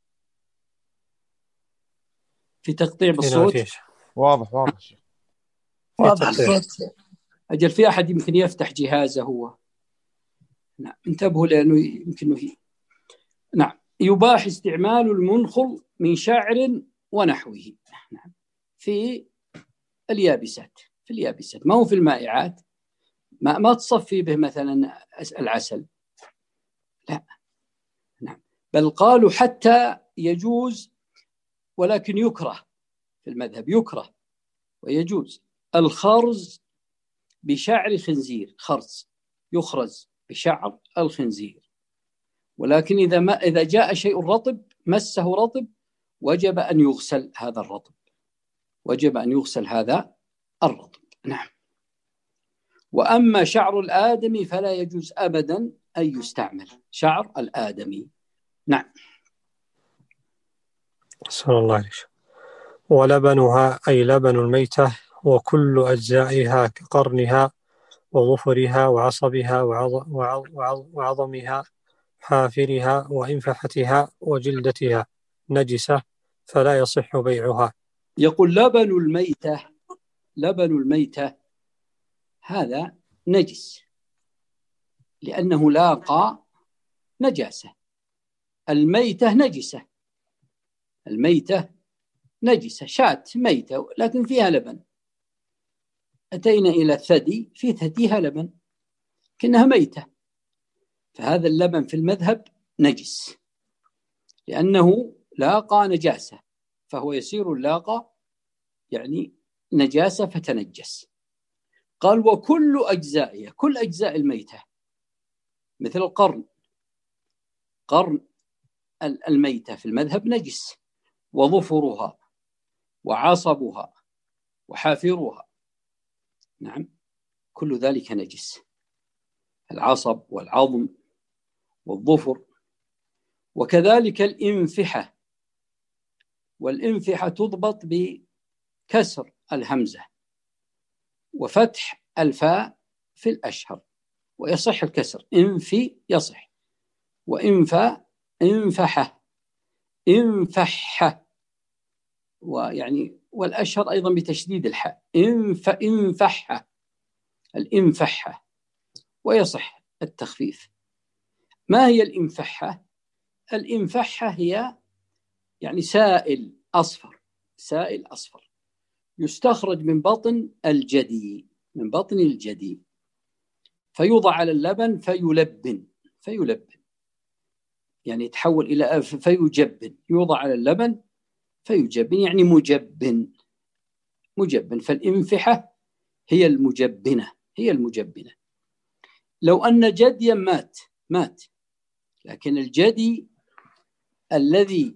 في تقطيع بالصوت. واضح واضح واضح الصوت. أجل في أحد يمكن يفتح جهازه هو. نعم، انتبهوا لأنه يمكن هي. نعم. يباح استعمال المنخل من شعر ونحوه. نعم. في اليابسات في في اليابسات، ما هو في المائعات. ما, ما تصفي به مثلا العسل، لا. نعم. بل قالوا حتى يجوز، ولكن يكره في المذهب، يكره ويجوز الخرز بشعر خنزير، خرز يخرز بشعر الخنزير، ولكن إذا ما إذا جاء شيء رطب مسه رطب وجب أن يغسل هذا الرطب، وجب أن يغسل هذا الرطب. نعم. وأما شعر الآدمي فلا يجوز أبدا أن يستعمل، شعر الآدمي. نعم. صلى الله عليه وسلم. ولبنها أي لبن الميتة وكل أجزائها كقرنها وظفرها وعصبها وعظمها حافرها وإنفحتها وجلدتها نجسة فلا يصح بيعها. يقول لبن الميتة، لبن الميتة هذا نجس لأنه لاقى نجاسة. الميتة نجسة، الميتة نجسة، شاة ميتة لكن فيها لبن، أتينا إلى الثدي في ثديها لبن كأنها ميتة، فهذا اللبن في المذهب نجس لأنه لاقى نجاسة، فهو يصير لاقى يعني نجاسة فتنجس. قال وكل أجزائها، كل أجزاء الميتة مثل القرن، قرن الميتة في المذهب نجس، وظفرها وعصبها وحافرها، نعم، كل ذلك نجس، العصب والعظم والظفر. وكذلك الإنفحة، والإنفحة تضبط بكسر الهمزة وفتح الفاء في الأشهر، ويصح الكسر، انفي يصح، وإنفا انفحة، انفحة، ويعني والأشهر أيضا بتشديد الحاء، انف انفحة، الإنفحة، ويصح التخفيف. ما هي الإنفحة؟ الإنفحة هي يعني سائل أصفر، سائل أصفر يستخرج من بطن الجدي، من بطن الجدي، فيوضع على اللبن فيلبن، فيلبن يعني يتحول إلى فيجبن، يوضع على اللبن فيجبن يعني مجبن، مجبن. فالإنفحة هي المجبنة، هي المجبنة. لو أن جديا مات مات لكن الجدي الذي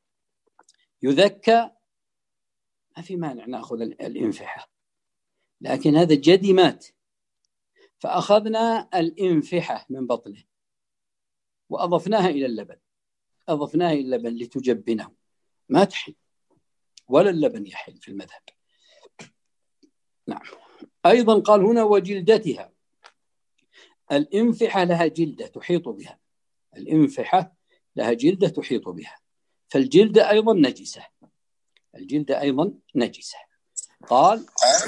يذكى ما في مانع نأخذ الإنفحة، لكن هذا الجدي مات فأخذنا الإنفحة من بطنه وأضفناها إلى اللبن، أضفناها إلى اللبن لتجبنه، ما تحل ولا اللبن يحل في المذهب. نعم. أيضا قال هنا وجلدتها، الإنفحة لها جلدة تحيط بها، الإنفحة لها جلدة تحيط بها، فالجلدة أيضا نجسة، الجلدة أيضا نجسة. قال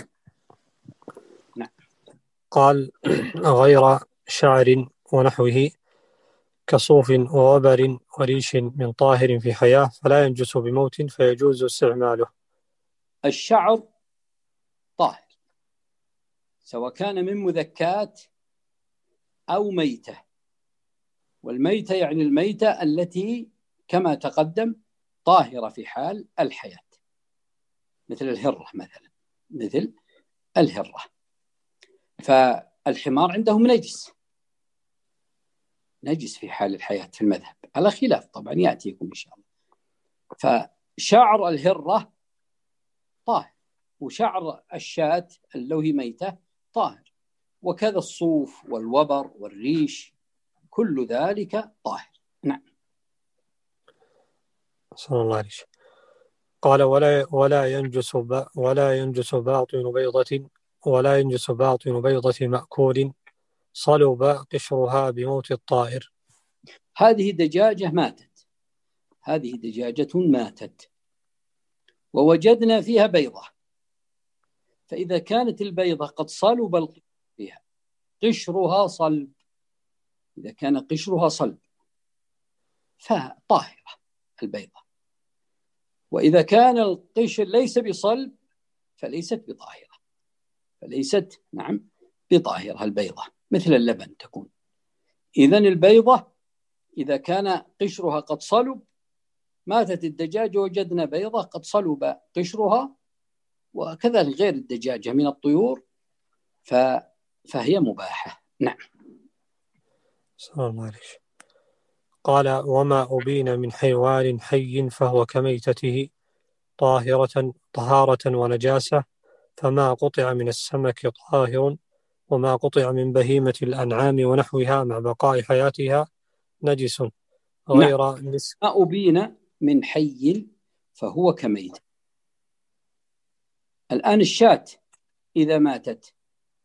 نعم. قال غير شعر ونحوه كصوف ووبر وريش من طاهر في حياة فلا ينجس بموت فيجوز استعماله. الشعر طاهر سواء كان من مذكات أو ميتة، والميتة يعني الميتة التي كما تقدم طاهرة في حال الحياة، مثل الهرة مثلا، مثل الهرة. فالحمار عندهم نجس، نجس في حال الحياة في المذهب، على خلاف طبعا يأتيكم إن شاء الله. فشعر الهرة طاهر، وشعر الشاة لو هي ميتة طاهر، وكذا الصوف والوبر والريش كل ذلك طاهر. نعم. صلى الله عليه وسلم. قال ولا ولا ينجس ولا ينجس باطن بيضة ولا ينجس باطن بيضة مأكول صلب قشرها بموت الطائر. هذه دجاجة ماتت، هذه دجاجة ماتت ووجدنا فيها بيضة، فإذا كانت البيضة قد صلب فيها قشرها صلب، إذا كان قشرها صلب فطاهرة البيضة، وإذا كان القشر ليس بصلب فليست بطاهرة، فليست نعم بطاهرة البيضة، مثل اللبن تكون. إذن البيضة إذا كان قشرها قد صلب، ماتت الدجاجة وجدنا بيضة قد صلب قشرها، وكذلك غير الدجاجة من الطيور فهي مباحة. نعم. صلى الله عليه وسلم. قال: وما أبين من حيوان حي فهو كميتته طاهرة طهارة ونجاسة، فما قطع من السمك طاهر، وما قطع من بهيمة الأنعام ونحوها مع بقاء حياتها نجس غير نعم. مسك. ما أبين من حي فهو كميت. الآن الشاة إذا ماتت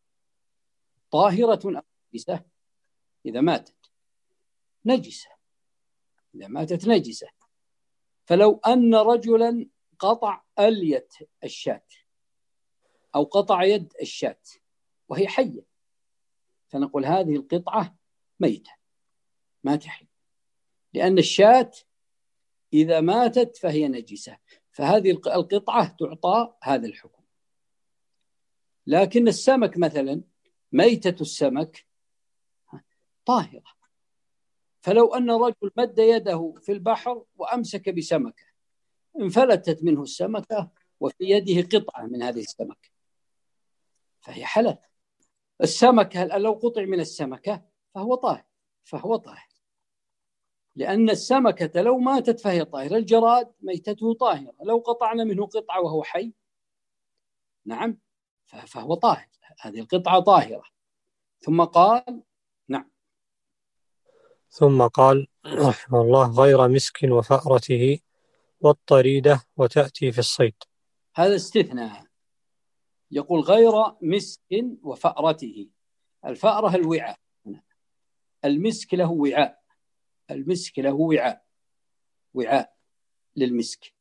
طاهرة أو نجسة؟ إذا ماتت نجسة، إذا ماتت نجسة. فلو أن رجلا قطع ألية الشاة أو قطع يد الشاة وهي حية، فنقول هذه القطعة ميتة ما تحل، لأن الشاة إذا ماتت فهي نجسة، فهذه القطعة تعطى هذا الحكم. لكن السمك مثلا ميتة السمك طاهرة، فلو أن رجل مد يده في البحر وأمسك بسمكة، انفلتت منه السمكة وفي يده قطعة من هذه السمكة فهي حلال. السمكة لو قطع من السمكة فهو طاهر، فهو طاهر لأن السمكة لو ماتت فهي طاهرة. الجراد ميتته طاهرة، لو قطعنا منه قطعة وهو حي نعم فهو طاهر، هذه القطعة طاهرة. ثم قال نعم ثم قال رحمه الله: غير مسك وفأرته والطريدة وتأتي في الصيد. هذا استثناء، يقول غير مسك وفأرته. الفأرة الوعاء، المسك له وعاء، المسك له وعاء، وعاء للمسك،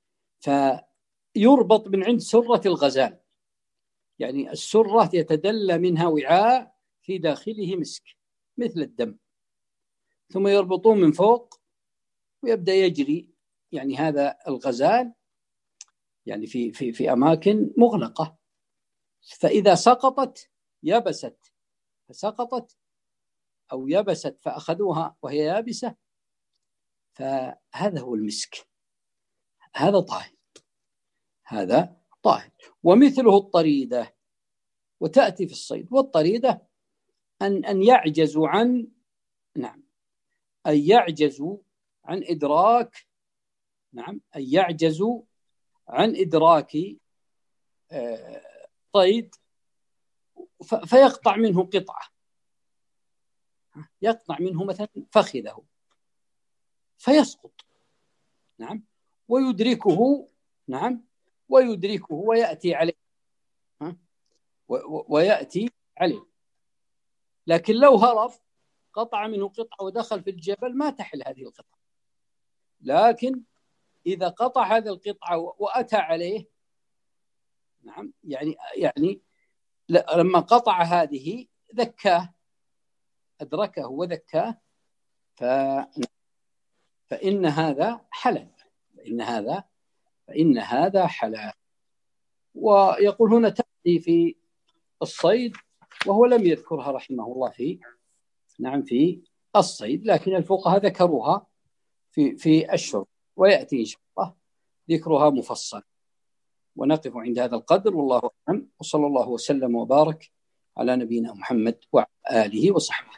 فيربط من عند سرة الغزال، يعني السرة يتدلى منها وعاء في داخله مسك مثل الدم، ثم يربطون من فوق ويبدأ يجري يعني هذا الغزال يعني في في في أماكن مغلقة، فإذا سقطت يبست فسقطت أو يبست فأخذوها وهي يابسة، فهذا هو المسك، هذا طاهر، هذا طاهر. ومثله الطريدة وتأتي في الصيد. والطريدة أن أن يعجزوا عن نعم أن يعجزوا عن إدراك نعم أن يعجزوا عن إدراك صيد فيقطع منه قطعة، يقطع منه مثلا فخذه فيسقط نعم ويدركه نعم ويدركه ويأتي عليه ويأتي عليه. لكن لو هرب قطع منه قطعة ودخل في الجبل ما تحل هذه القطعة. لكن إذا قطع هذه القطعة وأتى عليه نعم يعني يعني لما قطع هذه ذكاه، أدركه وذكاه، ف... فإن هذا حلال، فإن هذا فإن هذا حلال. ويقول هنا تأتي في الصيد، وهو لم يذكرها رحمه الله في نعم في الصيد، لكن الفقهاء ذكروها في في الشرب، ويأتي إن شاء الله ذكرها مفصل. ونقف عند هذا القدر، والله أعلم، وصلى الله وسلم وبارك على نبينا محمد وعلى آله وصحبه.